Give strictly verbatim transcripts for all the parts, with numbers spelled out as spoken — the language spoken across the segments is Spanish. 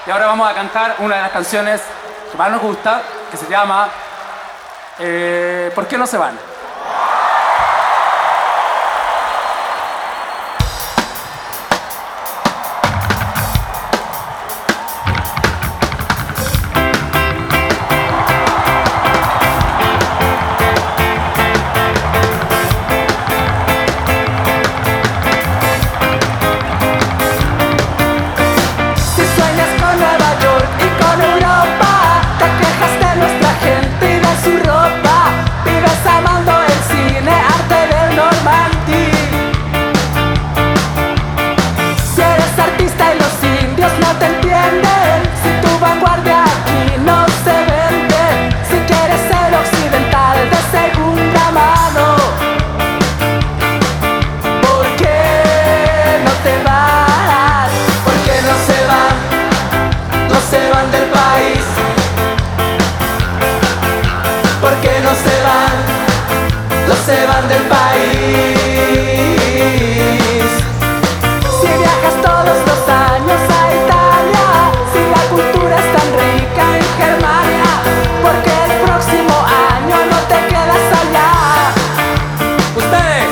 Y ahora vamos a cantar una de las canciones que más nos gusta, que se llama eh, ¿Por qué no se van? Se van del país. Si viajas todos los años a Italia, si la cultura es tan rica en Germania, porque el próximo año no te quedas allá. ¡Ustedes!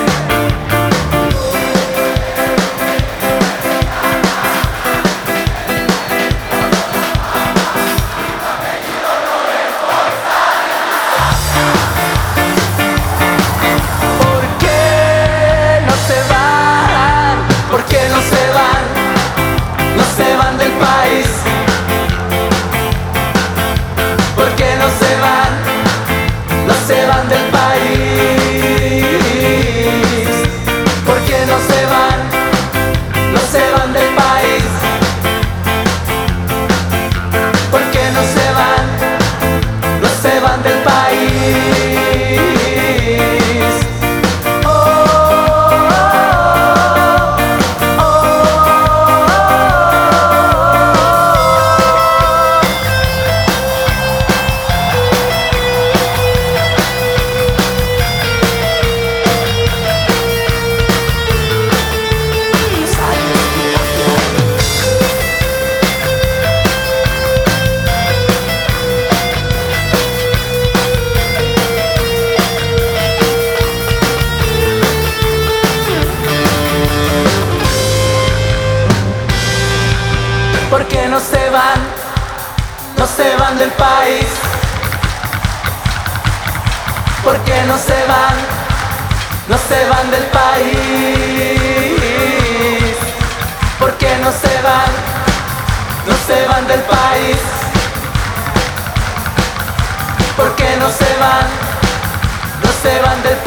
Se van del país. ¿Por qué no se van? No se van del país. ¿Por qué no se van? No se van del país. ¿Por qué no se van? No se van del país. ¿Por qué no se van? No se van del país. ¿Por qué no se van? No se van del país. ¿Por qué no se van? No se van del país.